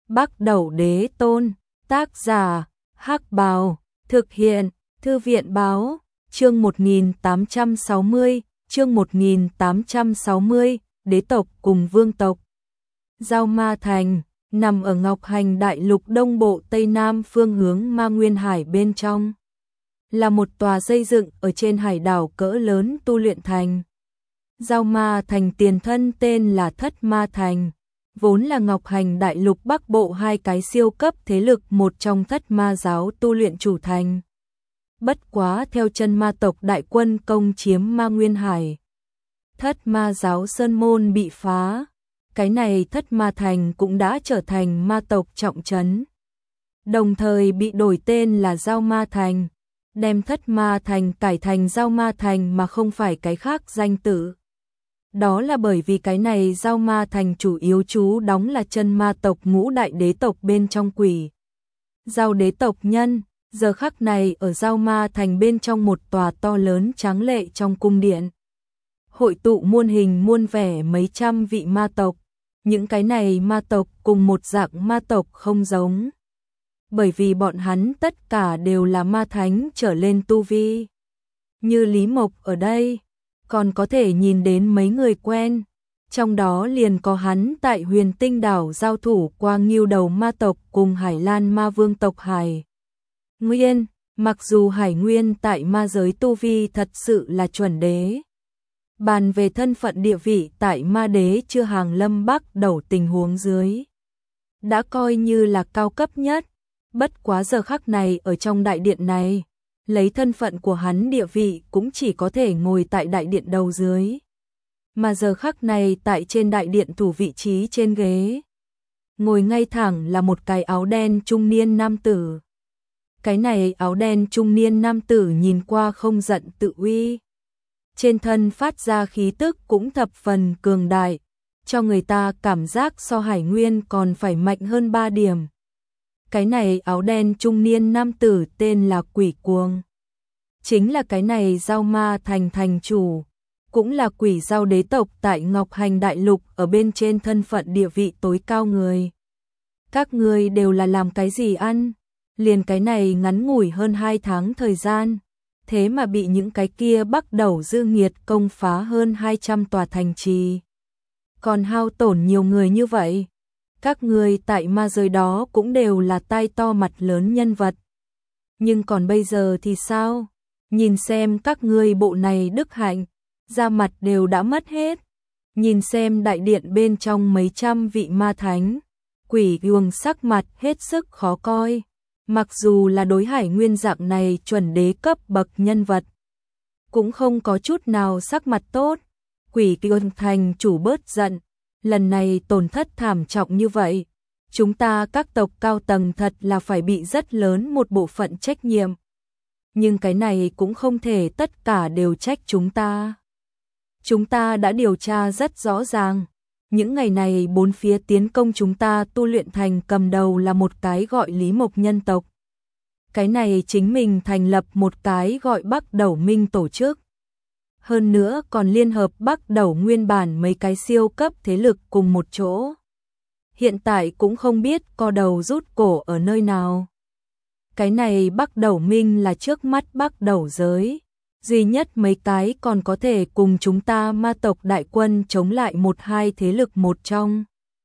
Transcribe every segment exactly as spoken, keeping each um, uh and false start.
Bắc Đẩu Đế Tôn, tác giả, Hắc Bào, thực hiện, Thư viện báo, chương một nghìn tám trăm sáu mươi, chương một nghìn tám trăm sáu mươi, đế tộc cùng vương tộc. Giao Ma Thành, nằm ở Ngọc Hành Đại Lục đông bộ tây nam phương hướng Ma Nguyên Hải bên trong. Là một tòa xây dựng ở trên hải đảo cỡ lớn tu luyện thành. Giao Ma Thành tiền thân tên là Thất Ma Thành, vốn là Ngọc Hành Đại Lục Bắc Bộ hai cái siêu cấp thế lực một trong Thất Ma giáo tu luyện chủ thành. Bất quá theo chân ma tộc đại quân công chiếm Ma Nguyên Hải, Thất Ma giáo sơn môn bị phá, cái này Thất Ma Thành cũng đã trở thành ma tộc trọng trấn. Đồng thời bị đổi tên là Giao Ma Thành, đem Thất Ma Thành cải thành Giao Ma Thành mà không phải cái khác danh tự. Đó là bởi vì cái này Giao Ma Thành chủ yếu trú đóng là chân ma tộc ngũ đại đế tộc bên trong quỷ. Giao đế tộc nhân, giờ khắc này ở Giao Ma Thành bên trong một tòa to lớn tráng lệ trong cung điện. Hội tụ muôn hình muôn vẻ mấy trăm vị ma tộc, những cái này ma tộc cùng một dạng ma tộc không giống. Bởi vì bọn hắn tất cả đều là ma thánh trở lên tu vi. Như Lý Mộc ở đây, còn có thể nhìn đến mấy người quen, trong đó liền có hắn tại Huyền Tinh đảo giao thủ qua Ngưu Đầu ma tộc cùng Hải Lan ma vương tộc Hải Nguyên, mặc dù Hải Nguyên tại ma giới tu vi thật sự là chuẩn đế. Bàn về thân phận địa vị tại ma đế chưa hàng lâm Bắc Đẩu tình huống dưới, đã coi như là cao cấp nhất. Bất quá giờ khắc này ở trong đại điện này, lấy thân phận của hắn địa vị cũng chỉ có thể ngồi tại đại điện đầu dưới. Mà giờ khắc này tại trên đại điện thủ vị trí trên ghế, ngồi ngay thẳng là một cái áo đen trung niên nam tử. Cái này áo đen trung niên nam tử nhìn qua không giận tự uy. Trên thân phát ra khí tức cũng thập phần cường đại, cho người ta cảm giác so Hải Nguyên còn phải mạnh hơn ba điểm. Cái này áo đen trung niên nam tử tên là Quỷ Cuồng. Chính là cái này Giao Ma Thành thành chủ, cũng là quỷ giao đế tộc tại Ngọc Hành Đại Lục ở bên trên thân phận địa vị tối cao người. Các người đều là làm cái gì ăn? Liền cái này ngắn ngủi hơn hai tháng thời gian, thế mà bị những cái kia Bắc Đẩu dư nghiệt công phá hơn hai trăm tòa thành trì. Còn hao tổn nhiều người như vậy. Các người tại ma giới đó cũng đều là tai to mặt lớn nhân vật. Nhưng còn bây giờ thì sao? Nhìn xem các ngươi bộ này đức hạnh, da mặt đều đã mất hết. Nhìn xem đại điện bên trong mấy trăm vị ma thánh, Quỷ Cuồng sắc mặt hết sức khó coi. Mặc dù là đối Hải Nguyên dạng này chuẩn đế cấp bậc nhân vật, cũng không có chút nào sắc mặt tốt. Quỷ Cuồng thành chủ bớt giận, lần này tổn thất thảm trọng như vậy, chúng ta các tộc cao tầng thật là phải bị rất lớn một bộ phận trách nhiệm. Nhưng cái này cũng không thể tất cả đều trách chúng ta. Chúng ta đã điều tra rất rõ ràng, những ngày này bốn phía tiến công chúng ta tu luyện thành cầm đầu là một cái gọi Lý Mộc nhân tộc. Cái này chính mình thành lập một cái gọi Bắc Đẩu Minh tổ chức. Hơn nữa còn liên hợp Bắc Đẩu nguyên bản mấy cái siêu cấp thế lực cùng một chỗ. Hiện tại cũng không biết co đầu rút cổ ở nơi nào. Cái này Bắc Đẩu Minh là trước mắt Bắc Đẩu giới, duy nhất mấy cái còn có thể cùng chúng ta ma tộc đại quân chống lại một hai thế lực một trong.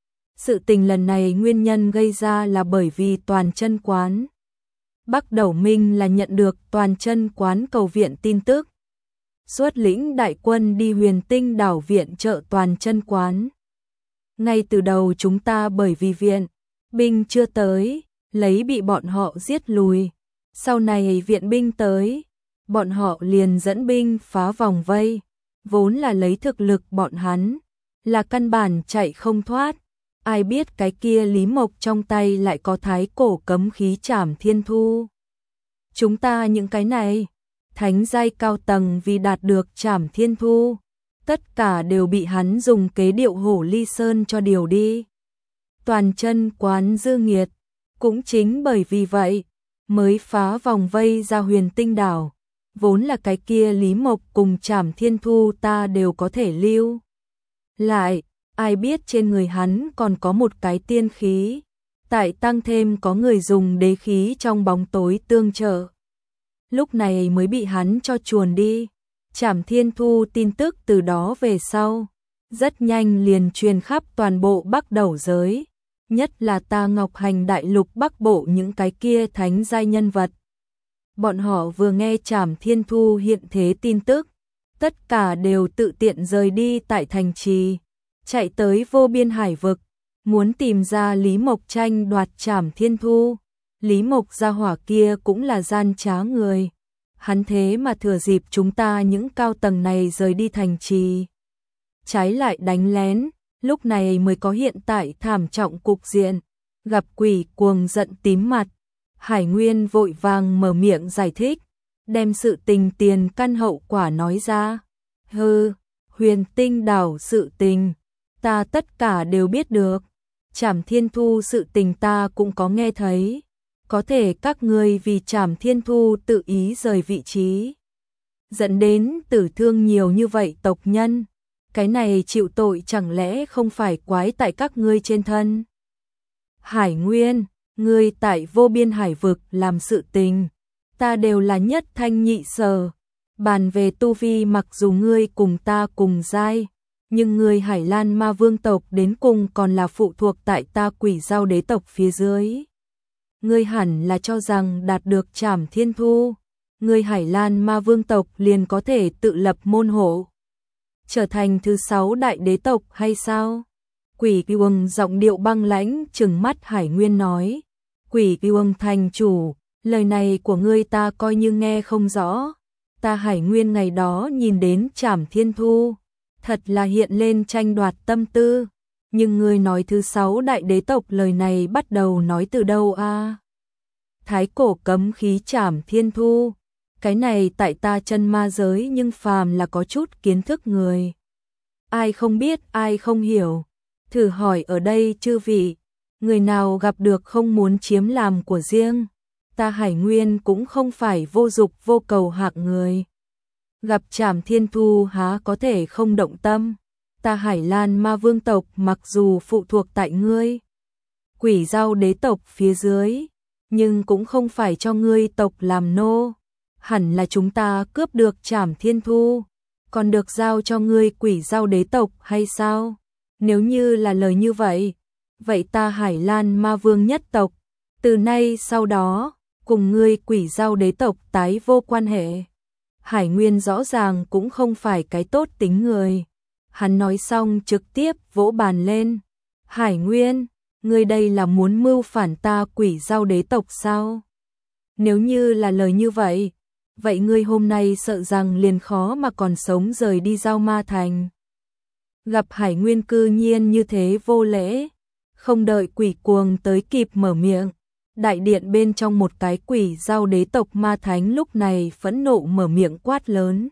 Sự tình lần này nguyên nhân gây ra là bởi vì Toàn Chân Quán. Bắc Đẩu Minh là nhận được Toàn Chân Quán cầu viện tin tức, xuất lĩnh đại quân đi Huyền Tinh đảo viện trợ Toàn Chân Quán. Ngay từ đầu chúng ta bởi vì viện binh chưa tới, lấy bị bọn họ giết lùi. Sau này viện binh tới, bọn họ liền dẫn binh phá vòng vây. Vốn là lấy thực lực bọn hắn, là căn bản chạy không thoát. Ai biết cái kia Lý Mộc trong tay lại có thái cổ cấm khí Trảm Thiên Thu. Chúng ta những cái này, thánh giai cao tầng vì đạt được Trảm Thiên Thu, tất cả đều bị hắn dùng kế điệu hổ ly sơn cho điều đi. Toàn Chân Quán dư nghiệt, cũng chính bởi vì vậy, mới phá vòng vây ra Huyền Tinh đảo. Vốn là cái kia Lý Mộc cùng Trảm Thiên Thu ta đều có thể lưu lại, ai biết trên người hắn còn có một cái tiên khí, tại tăng thêm có người dùng đế khí trong bóng tối tương trợ. Lúc này mới bị hắn cho chuồn đi. Trảm Thiên Thu tin tức từ đó về sau, rất nhanh liền truyền khắp toàn bộ Bắc Đẩu giới, nhất là Ta Ngọc Hành đại lục Bắc Bộ những cái kia thánh giai nhân vật. Bọn họ vừa nghe Trảm Thiên Thu hiện thế tin tức, tất cả đều tự tiện rời đi tại thành trì, chạy tới vô biên hải vực, muốn tìm ra Lý Mộc tranh đoạt Trảm Thiên Thu. Lý Mộc gia hỏa kia cũng là gian trá người. Hắn thế mà thừa dịp chúng ta những cao tầng này rời đi thành trì, trái lại đánh lén, lúc này mới có hiện tại thảm trọng cục diện. Gặp Quỷ Cuồng giận tím mặt, Hải Nguyên vội vàng mở miệng giải thích, đem sự tình tiền căn hậu quả nói ra. Hừ, Huyền Tinh đảo sự tình, ta tất cả đều biết được. Trảm Thiên Thu sự tình ta cũng có nghe thấy. Có thể các ngươi vì Trảm Thiên Thu tự ý rời vị trí, dẫn đến tử thương nhiều như vậy tộc nhân. Cái này chịu tội chẳng lẽ không phải quái tại các ngươi trên thân? Hải Nguyên, ngươi tại vô biên hải vực làm sự tình, ta đều là nhất thanh nhị sở. Bàn về tu vi mặc dù ngươi cùng ta cùng giai, nhưng ngươi Hải Lan Ma Vương tộc đến cùng còn là phụ thuộc tại ta Quỷ Dao đế tộc phía dưới. Ngươi hẳn là cho rằng đạt được Trảm Thiên Thu, ngươi Hải Lan Ma Vương tộc liền có thể tự lập môn hộ, trở thành thứ sáu đại đế tộc hay sao? Quỷ Cuồng giọng điệu băng lãnh trừng mắt Hải Nguyên nói. Quỷ Cuồng thành chủ, lời này của ngươi ta coi như nghe không rõ. Ta Hải Nguyên ngày đó nhìn đến Trảm Thiên Thu, thật là hiện lên tranh đoạt tâm tư. Nhưng ngươi nói thứ sáu đại đế tộc lời này bắt đầu nói từ đâu a? À? Thái cổ cấm khí Trảm Thiên Thu, cái này tại ta chân ma giới nhưng phàm là có chút kiến thức người, ai không biết ai không hiểu. Thử hỏi ở đây chư vị, người nào gặp được không muốn chiếm làm của riêng? Ta Hải Nguyên cũng không phải vô dục vô cầu hạng người, gặp Trảm Thiên Thu há có thể không động tâm. Ta Hải Lan Ma Vương tộc mặc dù phụ thuộc tại ngươi Quỷ Dao đế tộc phía dưới, nhưng cũng không phải cho ngươi tộc làm nô. Hẳn là chúng ta cướp được Trảm Thiên Thu, còn được giao cho ngươi Quỷ Dao đế tộc hay sao? Nếu như là lời như vậy, vậy ta Hải Lan Ma Vương nhất tộc, từ nay sau đó, cùng ngươi Quỷ Dao đế tộc tái vô quan hệ. Hải Nguyên rõ ràng cũng không phải cái tốt tính người. Hắn nói xong trực tiếp vỗ bàn lên. Hải Nguyên, ngươi đây là muốn mưu phản ta Quỷ Dao đế tộc sao? Nếu như là lời như vậy, vậy ngươi hôm nay sợ rằng liền khó mà còn sống rời đi Dao Ma Thành. Gặp Hải Nguyên cư nhiên như thế vô lễ, không đợi Quỷ Cuồng tới kịp mở miệng, đại điện bên trong một cái Quỷ Dao đế tộc ma thánh lúc này phẫn nộ mở miệng quát lớn.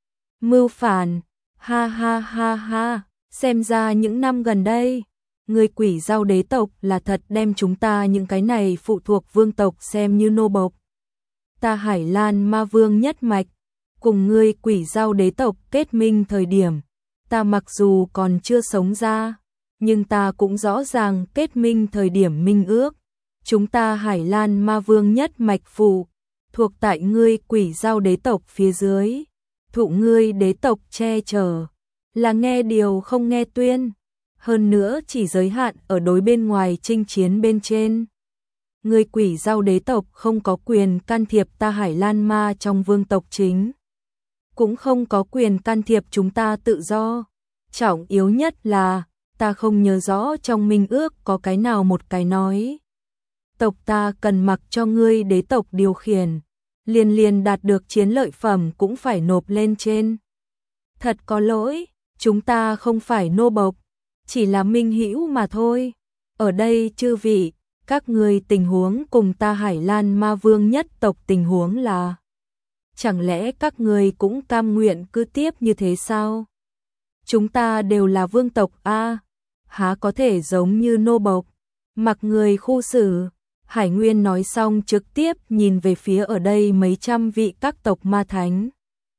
Mưu phản, ha ha ha ha, xem ra những năm gần đây, người Quỷ Dao đế tộc là thật đem chúng ta những cái này phụ thuộc vương tộc xem như nô bộc. Ta Hải Lan Ma Vương nhất mạch, cùng ngươi Quỷ Dao đế tộc kết minh thời điểm, ta mặc dù còn chưa sống ra, nhưng ta cũng rõ ràng kết minh thời điểm minh ước. Chúng ta Hải Lan Ma Vương nhất mạch phụ, thuộc tại ngươi Quỷ Dao đế tộc phía dưới, thụ ngươi đế tộc che chở, là nghe điều không nghe tuyên, hơn nữa chỉ giới hạn ở đối bên ngoài chinh chiến bên trên. Ngươi Quỷ Dao đế tộc không có quyền can thiệp ta Hải Lan Ma trong vương tộc chính, cũng không có quyền can thiệp chúng ta tự do. Trọng yếu nhất là, ta không nhớ rõ trong minh ước có cái nào một cái nói tộc ta cần mặc cho ngươi đế tộc điều khiển, liền liền đạt được chiến lợi phẩm cũng phải nộp lên trên. Thật có lỗi, chúng ta không phải nô bộc, chỉ là minh hữu mà thôi. Ở đây chư vị, các ngươi tình huống cùng ta Hải Lan Ma Vương nhất tộc tình huống là, chẳng lẽ các ngươi cũng cam nguyện cứ tiếp như thế sao? Chúng ta đều là vương tộc a, há có thể giống như nô bộc, mặc người khu xử. Hải Nguyên nói xong trực tiếp nhìn về phía ở đây mấy trăm vị các tộc ma thánh.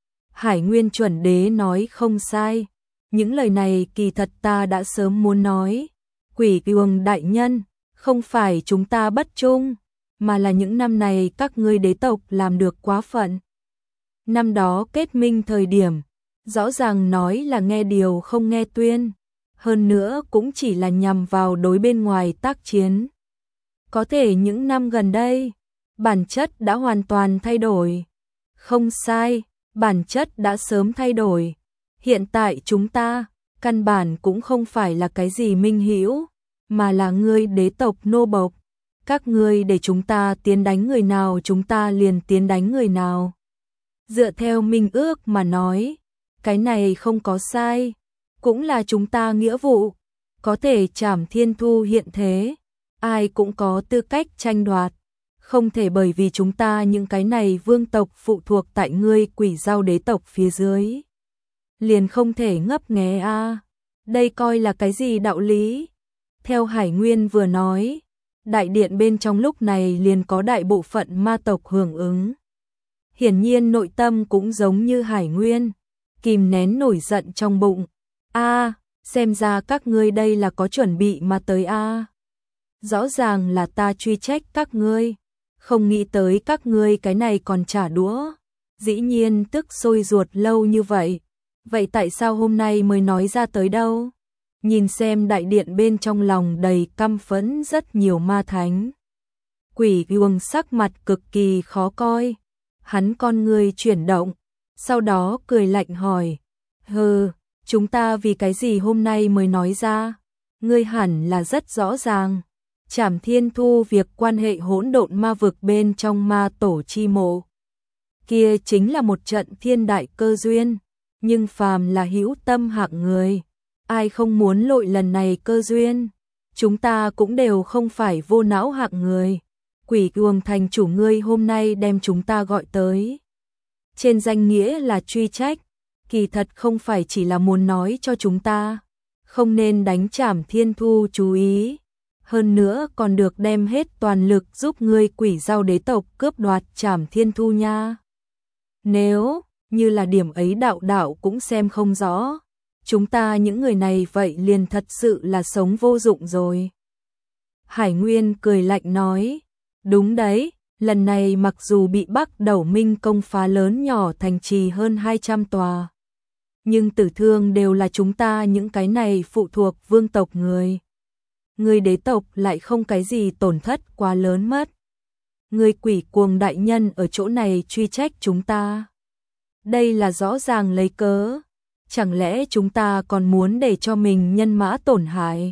Hải Nguyên chuẩn đế nói không sai, những lời này kỳ thật ta đã sớm muốn nói. Quỷ Cuồng đại nhân, Không phải chúng ta bất trung, mà là những năm này các ngươi đế tộc làm được quá phận. Năm đó kết minh thời điểm, rõ ràng nói là nghe điều không nghe tuyên, hơn nữa cũng chỉ là nhằm vào đối bên ngoài tác chiến. Có thể những năm gần đây, bản chất đã hoàn toàn thay đổi. Không sai, bản chất đã sớm thay đổi. Hiện tại chúng ta, căn bản cũng không phải là cái gì minh hữu, mà là ngươi đế tộc nô bộc. Các ngươi để chúng ta tiến đánh người nào chúng ta liền tiến đánh người nào. Dựa theo minh ước mà nói, cái này không có sai, cũng là chúng ta nghĩa vụ. Có thể Trảm Thiên Thu hiện thế, ai cũng có tư cách tranh đoạt. Không thể bởi vì chúng ta những cái này vương tộc phụ thuộc tại ngươi Quỷ Dao đế tộc phía dưới. Liền không thể ngấp nghé a à. Đây coi là cái gì đạo lý? Theo Hải Nguyên vừa nói, đại điện bên trong lúc này liền có đại bộ phận ma tộc hưởng ứng. Hiển nhiên nội tâm cũng giống như Hải Nguyên, kìm nén nổi giận trong bụng. A, à, xem ra các ngươi đây là có chuẩn bị mà tới a. À. Rõ ràng là ta truy trách các ngươi, không nghĩ tới các ngươi cái này còn trả đũa. Dĩ nhiên tức sôi ruột lâu như vậy. Vậy tại sao hôm nay mới nói ra tới đâu? Nhìn xem đại điện bên trong lòng đầy căm phẫn rất nhiều ma thánh. Quỷ Uông sắc mặt cực kỳ khó coi. Hắn con người chuyển động, sau đó cười lạnh hỏi. Hừ, chúng ta vì cái gì hôm nay mới nói ra? Ngươi hẳn là rất rõ ràng. Trảm Thiên Thu việc quan hệ hỗn độn ma vực bên trong ma tổ chi mộ. Kia chính là một trận thiên đại cơ duyên. Nhưng phàm là hữu tâm hạng người, ai không muốn lội lần này cơ duyên. Chúng ta cũng đều không phải vô não hạng người. Quỷ Uông thành chủ ngươi hôm nay đem chúng ta gọi tới. Trên danh nghĩa là truy trách, kỳ thật không phải chỉ là muốn nói cho chúng ta. Không nên đánh Trảm Thiên Thu chú ý. Hơn nữa còn được đem hết toàn lực giúp ngươi Quỷ Dao đế tộc cướp đoạt Trảm Thiên Thu nha. Nếu như là điểm ấy đạo đạo cũng xem không rõ, chúng ta những người này vậy liền thật sự là sống vô dụng rồi. Hải Nguyên cười lạnh nói, đúng đấy, lần này mặc dù bị Bắc Đẩu Minh công phá lớn nhỏ thành trì hơn hai trăm tòa, nhưng tử thương đều là chúng ta những cái này phụ thuộc vương tộc người. Người đế tộc lại không cái gì tổn thất quá lớn mất. Người Quỷ Cuồng đại nhân ở chỗ này truy trách chúng ta. Đây là rõ ràng lấy cớ. Chẳng lẽ chúng ta còn muốn để cho mình nhân mã tổn hại?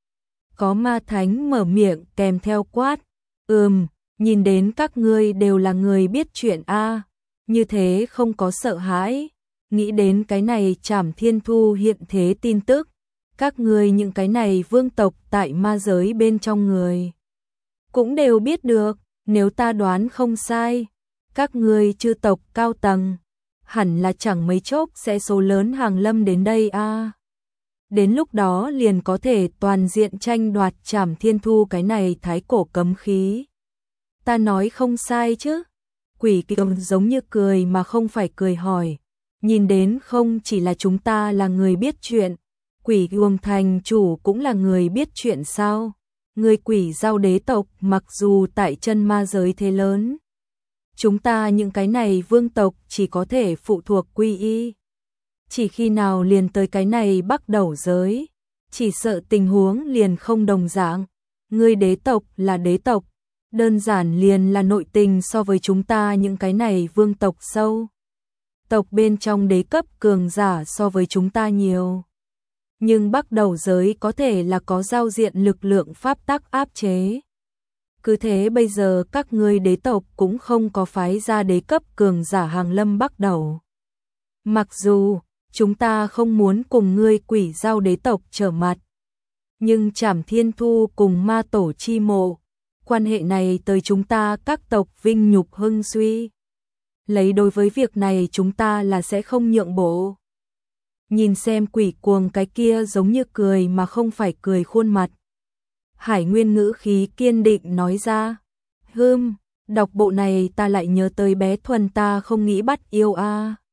Có ma thánh mở miệng kèm theo quát. Ừm, nhìn đến các ngươi đều là người biết chuyện a, như thế không có sợ hãi. Nghĩ đến cái này Trảm Thiên Thu hiện thế tin tức. Các ngươi những cái này vương tộc tại ma giới bên trong người cũng đều biết được, nếu ta đoán không sai, các ngươi chư tộc cao tầng hẳn là chẳng mấy chốc sẽ số lớn hàng lâm đến đây a. À. Đến lúc đó liền có thể toàn diện tranh đoạt Trảm Thiên Thu cái này thái cổ cấm khí. Ta nói không sai chứ? Quỷ Kiều giống như cười mà không phải cười hỏi. Nhìn đến không chỉ là chúng ta là người biết chuyện, Quỷ Uông thành chủ cũng là người biết chuyện sao? Người Quỷ Dao đế tộc mặc dù tại chân ma giới thế lớn, chúng ta những cái này vương tộc chỉ có thể phụ thuộc quy y. Chỉ khi nào liền tới cái này Bắc Đẩu giới, chỉ sợ tình huống liền không đồng dạng. Người đế tộc là đế tộc, đơn giản liền là nội tình so với chúng ta những cái này vương tộc sâu. Tộc bên trong đế cấp cường giả so với chúng ta nhiều. Nhưng Bắc Đẩu giới có thể là có giao diện lực lượng pháp tắc áp chế. Cứ thế bây giờ các ngươi đế tộc cũng không có phái ra đế cấp cường giả hàng lâm Bắc Đẩu. Mặc dù chúng ta không muốn cùng ngươi Quỷ Dao đế tộc trở mặt, nhưng Trảm Thiên Thu cùng ma tổ chi mộ, quan hệ này tới chúng ta các tộc vinh nhục hưng suy. Lấy đối với việc này chúng ta là sẽ không nhượng bộ. Nhìn xem Quỷ Cuồng cái kia giống như cười mà không phải cười khuôn mặt. Hải Nguyên ngữ khí kiên định nói ra. Hừm, đọc bộ này ta lại nhớ tới bé Thuần ta không nghĩ bắt yêu a.